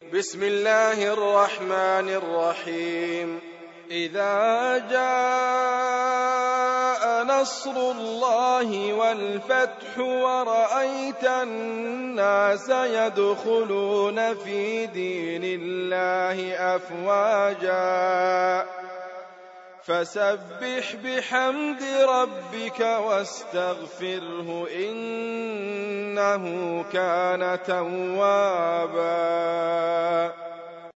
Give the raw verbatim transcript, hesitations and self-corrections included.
بسم الله الرحمن الرحيم. إذا جاء نصر الله والفتح ورأيت الناس يدخلون في دين الله أفواجا فسبح بحمد ربك واستغفره إنه كان توابا.